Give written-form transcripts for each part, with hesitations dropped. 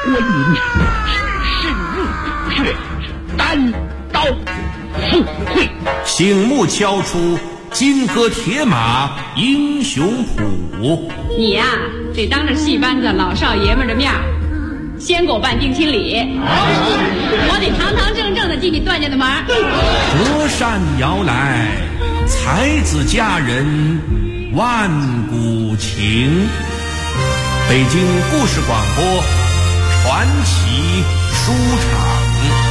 观音深入虎穴，单刀赴会， 醒目敲出金戈铁马英雄谱。 你呀，得当着戏班子老少爷们的面先给我办定亲礼，我得堂堂正正的进你段家的门。 隔山遥来，才子佳人万古情。北京故事广播传奇书场。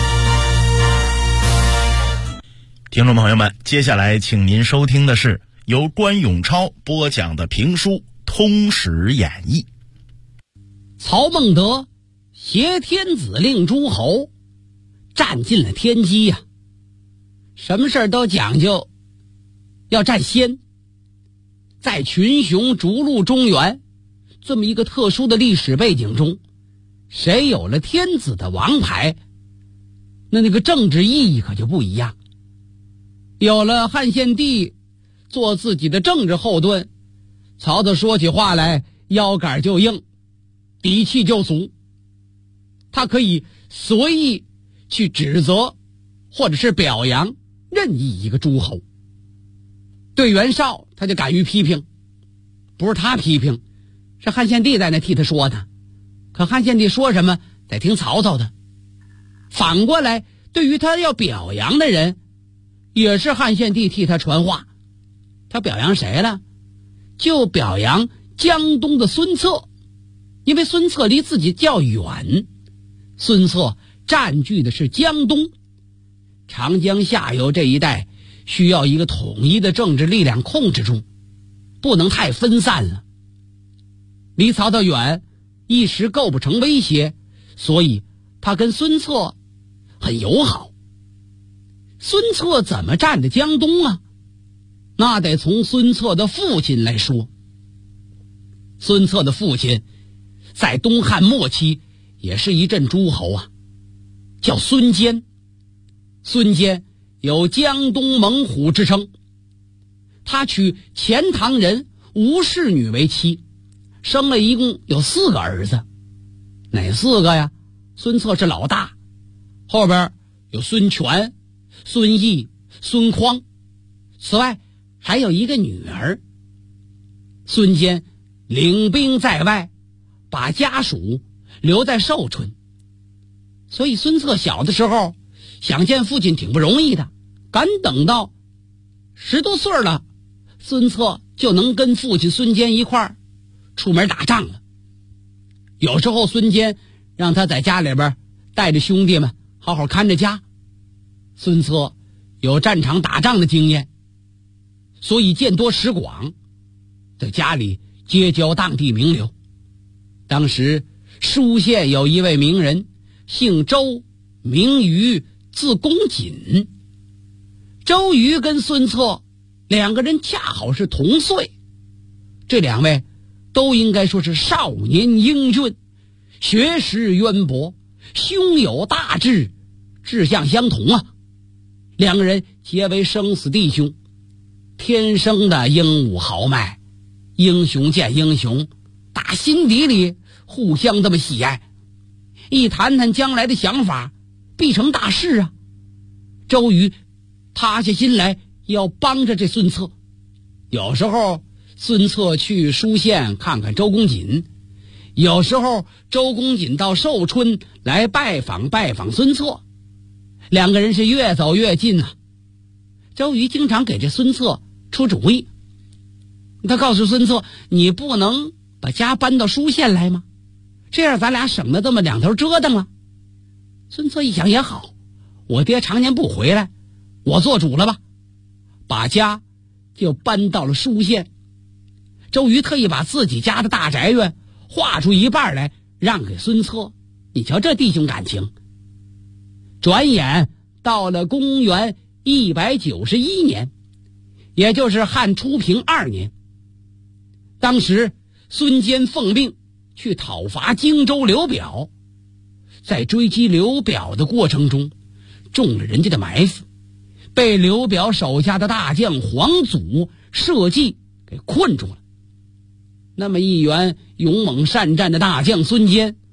听众朋友们，接下来请您收听的是由关永超播讲的评书《通史演义》。 曹孟德挟天子令诸侯，占尽了天机呀。什么事都讲究要占先。在群雄逐鹿中原这么一个特殊的历史背景中，谁有了天子的王牌，那个政治意义可就不一样。有了汉献帝做自己的政治后盾，曹操说起话来腰杆就硬，底气就足。他可以随意去指责或者是表扬任意一个诸侯。对袁绍他就敢于批评，不是他批评，是汉献帝在那替他说的。可汉献帝说什么得听曹操的。反过来，对于他要表扬的人，也是汉献帝替他传话。他表扬谁了？就表扬江东的孙策，因为孙策离自己较远，孙策占据的是江东，长江下游这一带需要一个统一的政治力量控制住，不能太分散了。离曹操远，一时构不成威胁，所以他跟孙策很友好。孙策怎么占的江东啊？那得从孙策的父亲来说。孙策的父亲在东汉末期也是一镇诸侯啊，叫孙坚。孙坚有江东猛虎之称，他娶钱塘人吴氏女为妻，生了一共有4个儿子。哪4个呀？孙策是老大，后边有孙权、孙毅、孙匡，此外还有一个女儿。孙坚领兵在外，把家属留在寿春，所以孙策小的时候想见父亲挺不容易的，赶等到10多岁了，孙策就能跟父亲孙坚一块儿出门打仗了。有时候孙坚让他在家里边带着兄弟们好好看着家。孙策有战场打仗的经验，所以见多识广，在家里结交当地名流。当时舒县有一位名人，姓周，名瑜，字公瑾。周瑜跟孙策2个人恰好是同岁，这2位都应该说是少年英俊，学识渊博，胸有大志，志向相同啊。2个人结为生死弟兄，天生的英武豪迈，英雄见英雄，打心底里互相这么喜爱。一谈谈将来的想法，必成大事啊。周瑜塌下心来要帮着这孙策。有时候孙策去舒县看看周公瑾，有时候周公瑾到寿春来拜访孙策，2个人是越走越近啊。周瑜经常给这孙策出主意，他告诉孙策，你不能把家搬到舒县来吗？这样咱俩省得这么2头折腾了。孙策一想也好，我爹常年不回来，我做主了吧，把家就搬到了舒县。周瑜特意把自己家的大宅院划出一半来让给孙策，你瞧这弟兄感情。转眼到了公元191年，也就是汉初平2年，当时孙坚奉命去讨伐荆州刘表，在追击刘表的过程中中了人家的埋伏，被刘表手下的大将黄祖设计给困住了。那么一员勇猛善战的大将孙坚，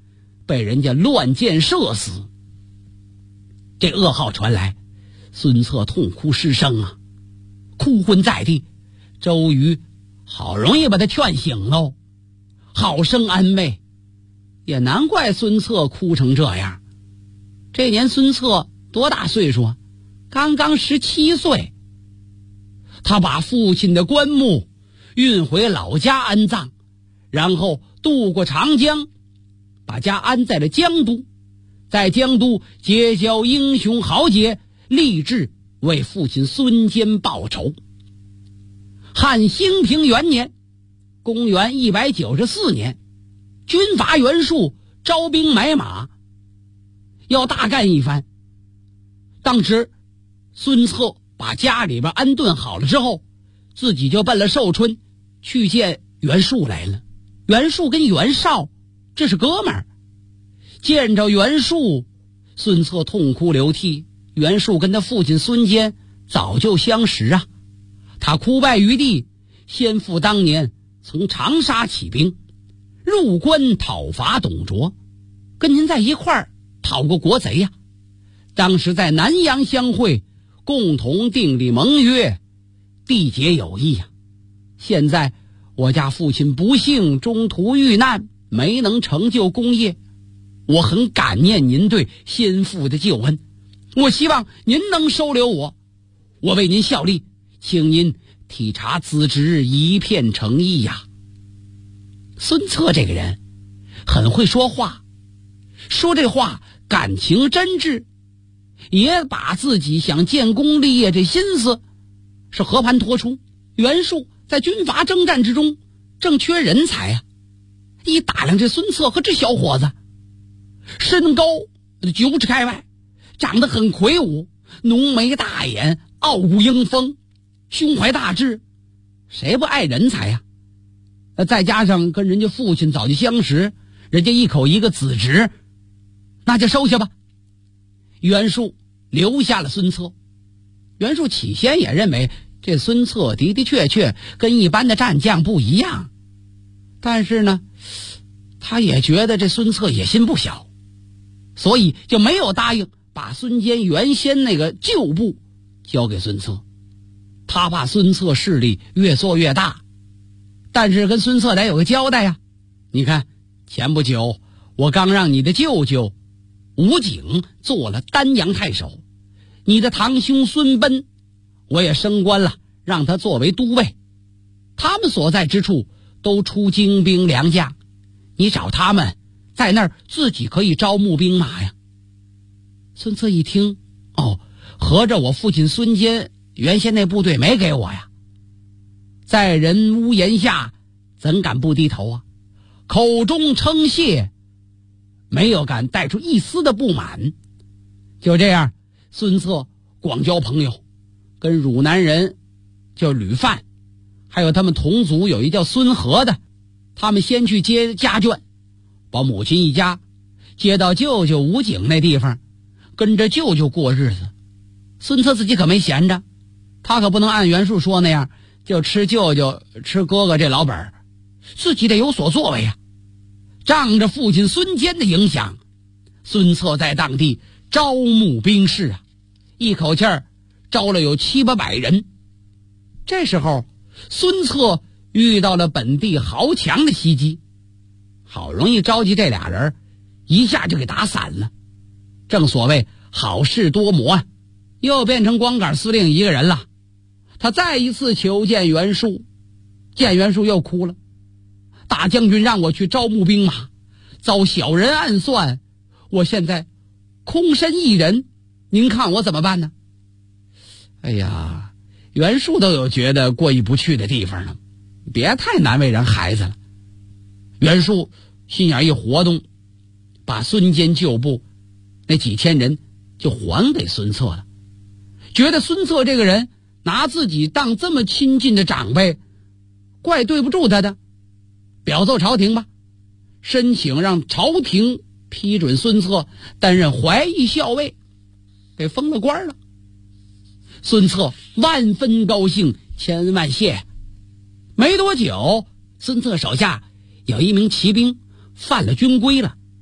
被人家乱箭射死。这噩耗传来，孙策痛哭失声啊，哭昏在地。周瑜好容易把他劝醒喽，好生安慰。也难怪孙策哭成这样。这年孙策多大岁数啊？刚刚17岁。他把父亲的棺木运回老家安葬，然后渡过长江，把家安在了江都，在江都结交英雄豪杰，立志为父亲孙坚报仇。汉兴平元年，公元194年，军阀袁术招兵买马，要大干一番。当时孙策把家里边安顿好了之后，自己就奔了寿春去见袁术来了。袁术跟袁绍这是哥们儿，见着袁术，孙策痛哭流涕。袁术跟他父亲孙坚早就相识啊，他哭拜于地。先父当年从长沙起兵入关讨伐董卓，跟您在一块儿讨过国贼呀。当时在南阳相会，共同订立盟约，缔结友谊呀。现在我家父亲不幸中途遇难，没能成就功业，我很感念您对先父的救恩，我希望您能收留我，我为您效力，请您体察子侄一片诚意呀。孙策这个人很会说话，说这话感情真挚，也把自己想建功立业这心思是和盘托出。袁术在军阀征战之中正缺人才啊，一打量这孙策和这小伙子，身高9尺开外，长得很魁梧，浓眉大眼，傲骨英风，胸怀大志，谁不爱人才呀？再加上跟人家父亲早就相识，人家一口一个子侄，那就收下吧。袁术留下了孙策。袁术起先也认为这孙策的的确确跟一般的战将不一样，但是呢，他也觉得这孙策野心不小，所以就没有答应把孙坚原先那个旧部交给孙策。他怕孙策势力越做越大，但是跟孙策得有个交代呀。你看，前不久我刚让你的舅舅吴景做了丹阳太守，你的堂兄孙贲我也升官了，让他作为都尉，他们所在之处都出精兵良将，你找他们在那儿自己可以招募兵马呀。孙策一听，哦，合着我父亲孙坚原先那部队没给我呀，在人屋檐下怎敢不低头啊，口中称谢，没有敢带出一丝的不满。就这样，孙策广交朋友，跟汝南人叫吕范，还有他们同族有一叫孙和的，他们先去接家眷，把母亲一家接到舅舅吴景那地方，跟着舅舅过日子。孙策自己可没闲着，他可不能按袁术说那样就吃舅舅吃哥哥这老本，自己得有所作为呀。仗着父亲孙坚的影响，孙策在当地招募兵士啊，一口气儿招了有700-800人。这时候孙策遇到了本地豪强的袭击，好容易召集这俩人，一下就给打散了。正所谓好事多磨啊，又变成光杆司令一个人了。他再一次求见袁术，见袁术又哭了，大将军让我去招募兵马，遭小人暗算，我现在空身一人，您看我怎么办呢？哎呀，袁术都有觉得过意不去的地方了，别太难为人孩子了。袁术心眼一活动，把孙坚旧部那几千人就还给孙策了，觉得孙策这个人拿自己当这么亲近的长辈，怪对不住他的，表奏朝廷吧，申请让朝廷批准孙策担任怀义校尉，给封了官了。孙策万分高兴，千万谢。没多久，孙策手下有一名骑兵犯了军规了，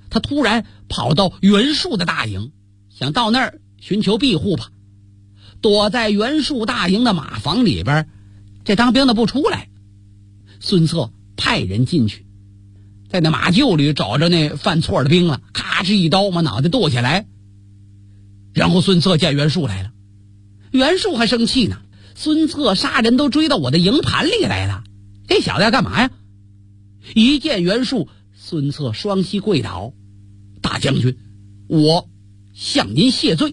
他突然跑到袁术的大营，想到那儿寻求庇护吧。躲在袁术大营的马房里边，这当兵的不出来。孙策派人进去，在那马厩里找着那犯错的兵了，咔哧一刀把脑袋剁下来。然后孙策见袁术来了，袁术还生气呢，孙策杀人都追到我的营盘里来了，这小子要干嘛呀？一见袁术，孙策双膝跪倒，大将军，我向您谢罪。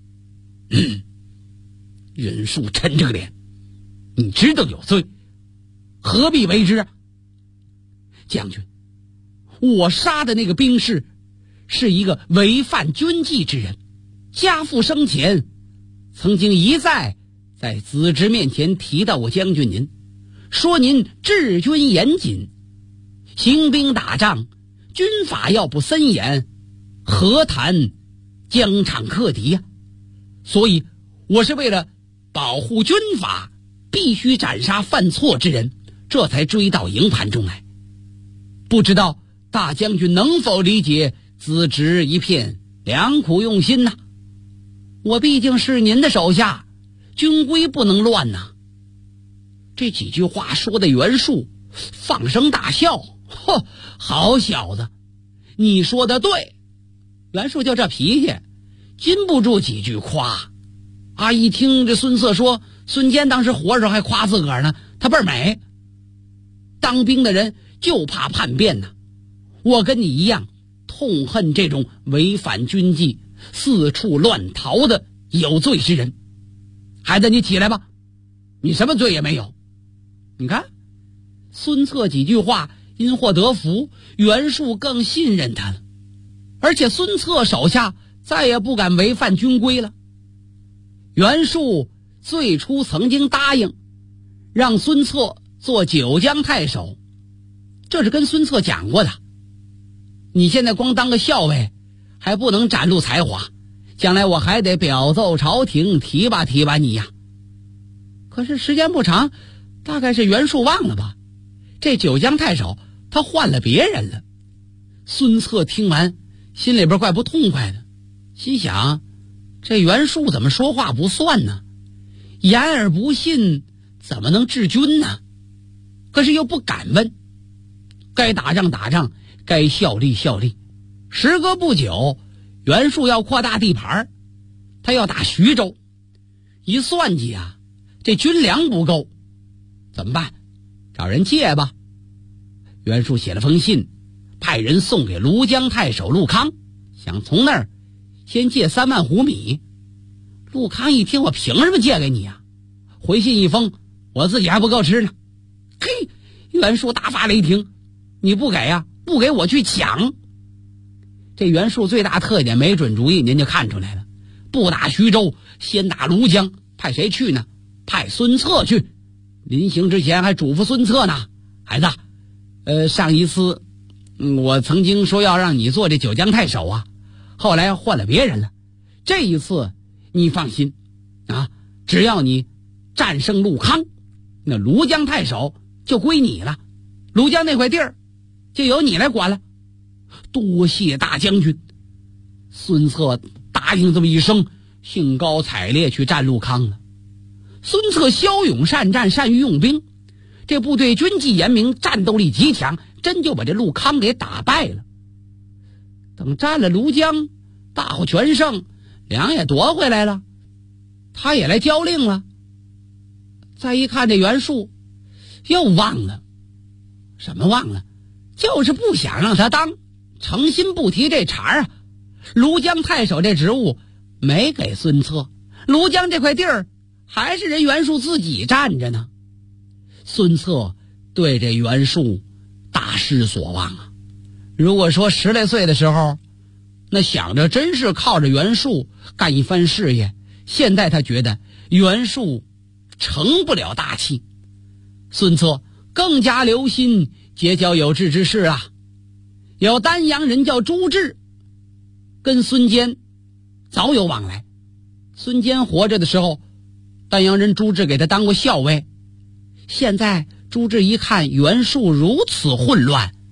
袁术沉着个脸，你知道有罪，何必为之啊？将军，我杀的那个兵士是一个违反军纪之人，家父生前曾经一再在子侄面前提到过将军您，说您治军严谨，行兵打仗军法要不森严，何谈疆场克敌呀？所以我是为了保护军法，必须斩杀犯错之人，这才追到营盘中来。不知道大将军能否理解子侄一片良苦用心呢？我毕竟是您的手下，军规不能乱呐。这几句话说的袁术放声大笑，呵，好小子，你说的对。袁术就这脾气，禁不住几句夸。一听这孙策说孙坚当时活着还夸自个儿呢，他倍儿美。当兵的人就怕叛变呢，我跟你一样痛恨这种违反军纪四处乱逃的有罪之人。孩子，你起来吧，你什么罪也没有。你看孙策几句话因祸得福，袁术更信任他了，而且孙策手下再也不敢违反军规了。袁术最初曾经答应让孙策做九江太守，这是跟孙策讲过的，你现在光当个校尉还不能展露才华，将来我还得表奏朝廷提拔提拔你呀。可是时间不长，大概是袁术忘了吧，这九江太守他换了别人了。孙策听完心里边怪不痛快的，心想这袁术怎么说话不算呢？言而不信怎么能治军呢？可是又不敢问，该打仗打仗，该效力效力。时隔不久，袁术要扩大地盘，他要打徐州。一算计啊，这军粮不够，怎么办？找人借吧。袁术写了封信，派人送给庐江太守陆康，想从那儿先借3万斛米。陆康一听，我凭什么借给你啊？回信一封，我自己还不够吃呢。嘿，袁术大发雷霆，你不给啊？不给我去抢。这袁术最大特点，没准主意，您就看出来了。不打徐州，先打庐江，派谁去呢？派孙策去。临行之前还嘱咐孙策呢，孩子，上一次我曾经说要让你做这九江太守啊，后来换了别人了。这一次你放心啊，只要你战胜陆康，那庐江太守就归你了，庐江那块地儿就由你来管了。多谢大将军。孙策答应这么一声，兴高采烈去战陆康了。孙策骁勇善战，善于用兵，这部队军纪严明，战斗力极强，真就把这陆康给打败了。等占了庐江，大获全胜，粮也夺回来了，他也来交令了。再一看这袁术，又忘了。什么忘了？就是不想让他当，诚心不提这茬啊。庐江太守这职务没给孙策，庐江这块地儿还是人袁术自己占着呢。孙策对这袁术大失所望啊。如果说10来岁的时候，那想着真是靠着袁术干一番事业，现在他觉得袁术成不了大器。孙策更加留心结交有志之士啊。有丹阳人叫朱志，跟孙坚早有往来。孙坚活着的时候，丹阳人朱志给他当过校尉。现在朱志一看袁术如此混乱，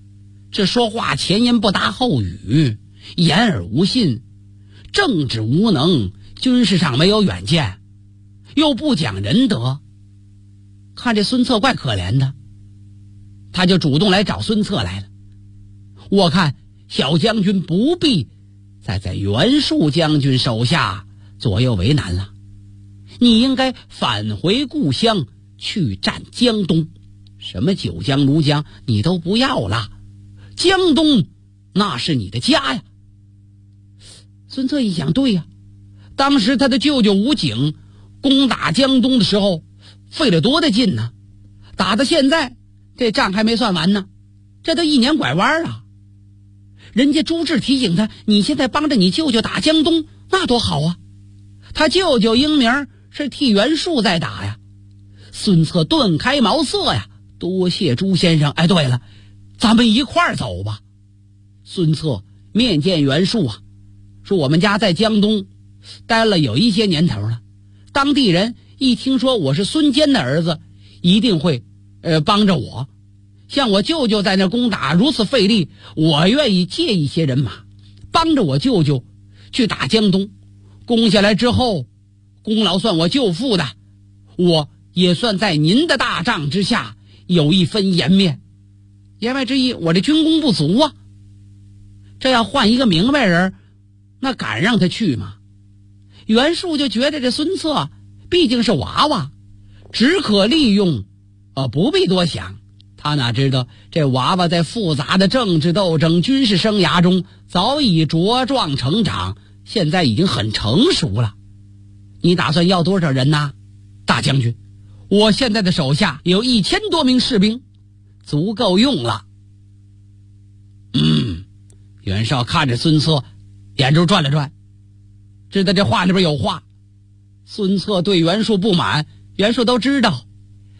这说话前言不搭后语，言而无信，政治无能，军事上没有远见，又不讲仁德。看这孙策怪可怜的，他就主动来找孙策来了。我看小将军不必再在袁术将军手下左右为难了，你应该返回故乡去占江东，什么九江庐江你都不要了，江东那是你的家呀。孙策一想，对呀，当时他的舅舅吴景攻打江东的时候费了多大劲呢，打到现在这仗还没算完呢，这都1年拐弯了。人家朱志提醒他，你现在帮着你舅舅打江东那多好啊，他舅舅英明是替袁术在打呀。孙策顿开茅塞呀，多谢朱先生。哎，对了，咱们一块儿走吧。孙策面见袁术啊，说我们家在江东待了有一些年头了，当地人一听说我是孙坚的儿子，一定会帮着我。像我舅舅在那攻打如此费力，我愿意借一些人马帮着我舅舅去打江东，攻下来之后功劳算我舅父的，我也算在您的大帐之下有一分颜面。言外之意，我这军功不足啊，这要换一个明白人，那敢让他去吗？袁术就觉得这孙策毕竟是娃娃，只可利用，不必多想。他哪知道这娃娃在复杂的政治斗争、军事生涯中早已茁壮成长，现在已经很成熟了。你打算要多少人呢？大将军，我现在的手下有1000多名士兵，足够用了。袁绍看着孙策，眼珠转了转，知道这话里边有话。孙策对袁术不满，袁术都知道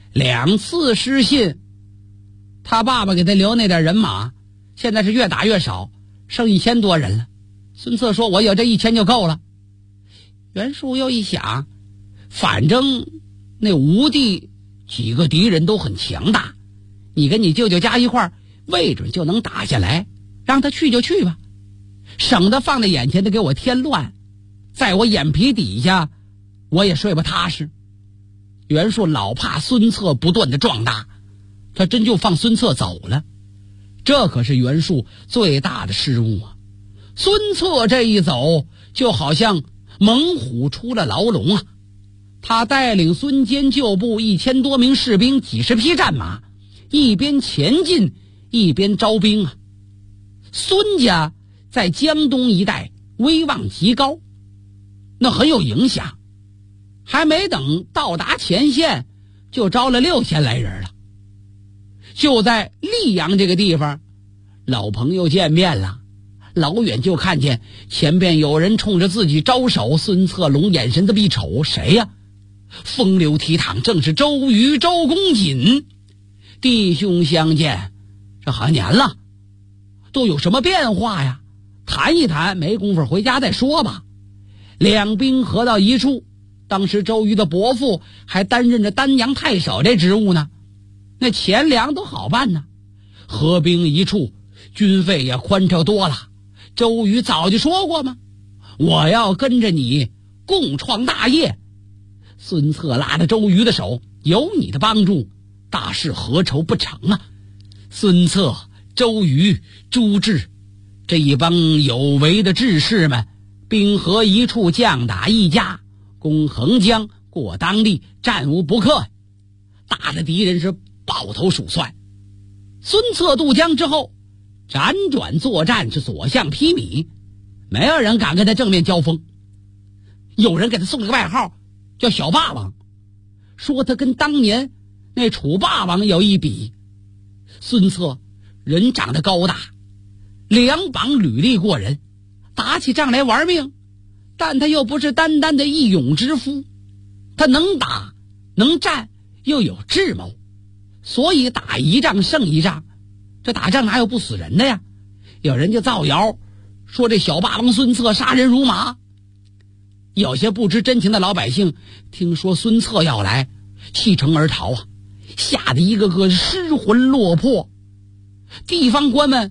，2次失信，他爸爸给他留那点人马，现在是越打越少，剩1000多人了。孙策说我有这1000就够了。袁术又一想，反正那吴地几个敌人都很强大，你跟你舅舅加一块儿，未准就能打下来，让他去就去吧，省得放在眼前的给我添乱，在我眼皮底下我也睡不踏实。袁术老怕孙策不断的壮大，他真就放孙策走了，这可是袁术最大的失误啊。孙策这一走，就好像猛虎出了牢笼啊。他带领孙坚旧部1000多名士兵，几十匹战马，一边前进一边招兵啊。孙家在江东一带威望极高，那很有影响，还没等到达前线，就招了6000来人了。就在溧阳这个地方，老朋友见面了，老远就看见前边有人冲着自己招手。孙策龙眼神这么一瞅，谁呀？风流倜傥，正是周瑜、周公瑾。弟兄相见，这好些年了，都有什么变化呀？谈一谈，没工夫回家再说吧。两兵合到一处，当时周瑜的伯父还担任着丹阳太守这职务呢，那钱粮都好办呢。合兵一处，军费也宽敞多了。周瑜早就说过嘛，我要跟着你共创大业。孙策拉着周瑜的手，有你的帮助，大事何愁不成啊？孙策、周瑜、朱志这一帮有为的志士们，兵合一处，将打一家，攻横江，过当地，战无不克，打的敌人是抱头鼠窜。孙策渡江之后，辗转作战，是所向披靡，没有人敢跟他正面交锋。有人给他送了个外号叫小霸王，说他跟当年那楚霸王有一比。孙策人长得高大，两膀履历过人，打起仗来玩命，但他又不是单单的义勇之夫，他能打能战，又有智谋，所以打一仗胜一仗。这打仗哪有不死人的呀？有人就造谣说这小霸王孙策杀人如麻。有些不知真情的老百姓听说孙策要来，弃城而逃啊，吓得一个个失魂落魄。地方官们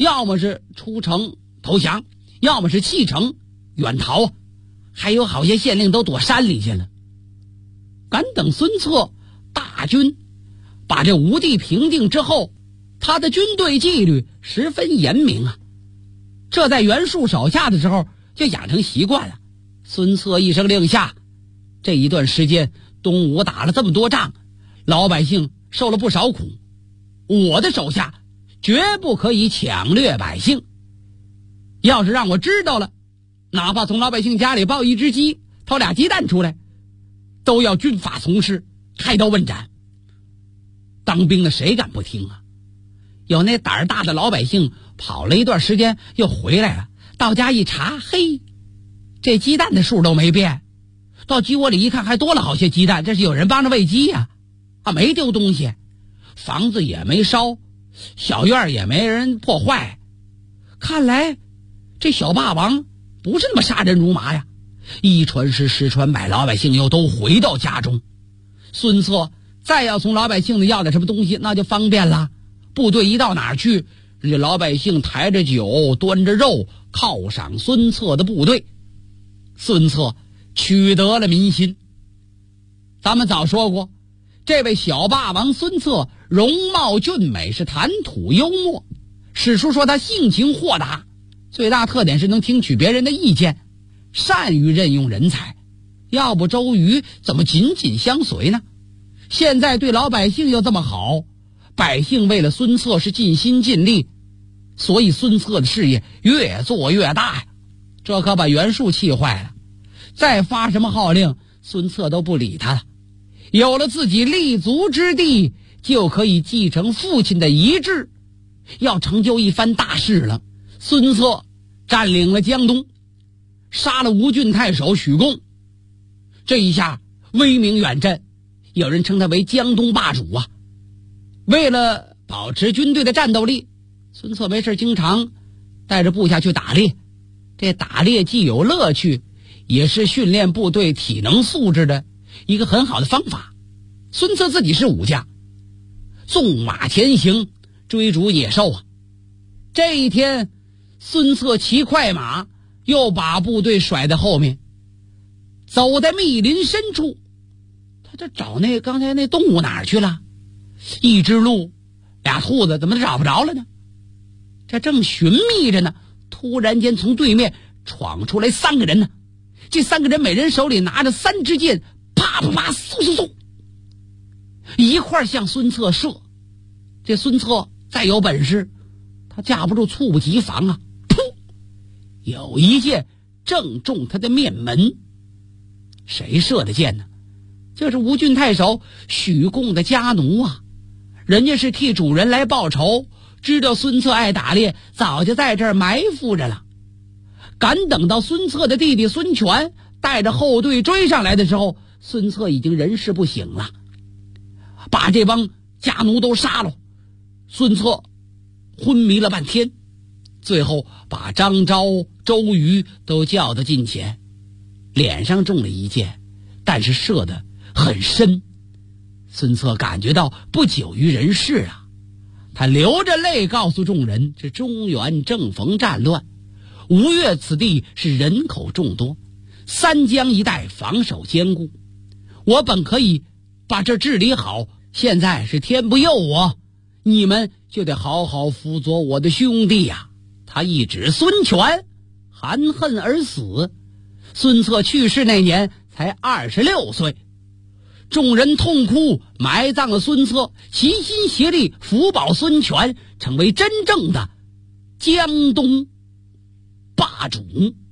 要么是出城投降，要么是弃城远逃，还有好些县令都躲山里去了。敢等孙策大军把这吴地平定之后，他的军队纪律十分严明啊，这在袁术手下的时候就养成习惯了。孙策一声令下，这一段时间东吴打了这么多仗，老百姓受了不少苦，我的手下绝不可以抢掠百姓。要是让我知道了，哪怕从老百姓家里抱一只鸡，掏俩鸡蛋出来，都要军法从事，开刀问斩。当兵的谁敢不听啊？有那胆儿大的老百姓跑了一段时间又回来了，到家一查，嘿，这鸡蛋的数都没变，到鸡窝里一看还多了好些鸡蛋，这是有人帮着喂鸡呀，没丢东西，房子也没烧，小院也没人破坏，看来这小霸王不是那么杀人如麻呀。一传十，十传百，老百姓又都回到家中。孙策再要从老百姓的要点什么东西，那就方便了。部队一到哪儿去，这老百姓抬着酒端着肉犒赏孙策的部队。孙策取得了民心。咱们早说过，这位小霸王孙策容貌俊美，是谈吐幽默，史书说他性情豁达，最大特点是能听取别人的意见，善于任用人才。要不周瑜怎么紧紧相随呢？现在对老百姓又这么好，百姓为了孙策是尽心尽力，所以孙策的事业越做越大呀。这可把袁术气坏了，再发什么号令，孙策都不理他了。有了自己立足之地，就可以继承父亲的遗志，要成就一番大事了。孙策占领了江东，杀了吴郡太守许贡，这一下威名远震，有人称他为江东霸主啊。为了保持军队的战斗力，孙策没事经常带着部下去打猎。这打猎既有乐趣，也是训练部队体能素质的一个很好的方法。孙策自己是武将，纵马前行，追逐野兽啊。这一天，孙策骑快马，又把部队甩在后面，走在密林深处。他这找刚才那动物哪儿去了？一只鹿，俩兔子，怎么找不着了呢？这正寻觅着呢，突然间从对面闯出来3个人呢。这3个人每人手里拿着3支箭，啪啪啪，嗖嗖嗖，一块向孙策射。这孙策再有本事，他架不住猝不及防啊，噗，有一箭正中他的面门。谁射的箭呢？这是吴郡太守许贡的家奴啊，人家是替主人来报仇，知道孙策爱打猎，早就在这儿埋伏着了。赶等到孙策的弟弟孙权带着后队追上来的时候，孙策已经人事不省了，把这帮家奴都杀了。孙策昏迷了半天，最后把张昭、周瑜都叫到近前，脸上中了一箭，但是射得很深。孙策感觉到不久于人世啊，他流着泪告诉众人，这中原正逢战乱，吴越此地是人口众多，三江一带防守坚固，我本可以把这治理好，现在是天不佑我，你们就得好好辅佐我的兄弟呀。他一指孙权，含恨而死。孙策去世那年才26岁，众人痛哭，埋葬了孙策，齐心协力辅保孙权，成为真正的江东霸主。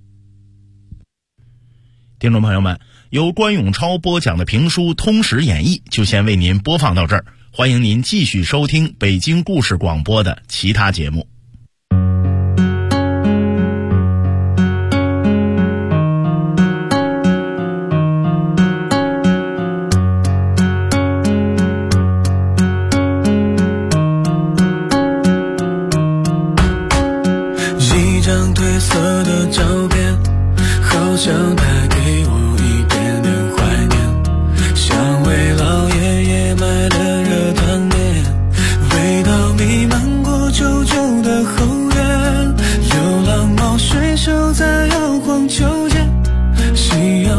听众朋友们，由关永超播讲的评书《通史演义》就先为您播放到这儿，欢迎您继续收听北京故事广播的其他节目。 一张褪色的照片，好像带给我一点点怀念，像为老爷爷买的热汤面，味道弥漫过旧旧的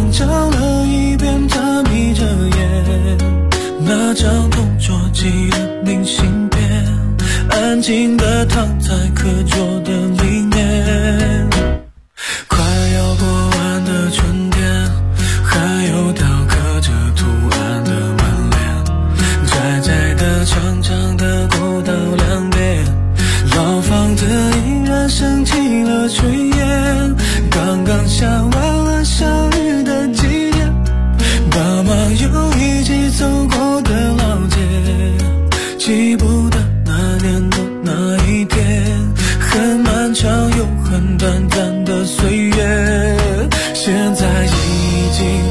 翻找了一遍，他眯着眼，那张同桌寄的明信片，安静地躺在课桌的里面。快要过完的春天，还有雕刻着图案的门帘，窄窄的长长的过道两边，老房子依然升起了炊烟，刚刚下完了小雨的季节，爸妈又一起走过的老街，记不得那年的那一天，很漫长又很短暂的岁月，现在已经